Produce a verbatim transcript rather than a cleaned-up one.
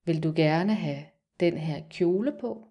Vil du gerne have den her kjole på?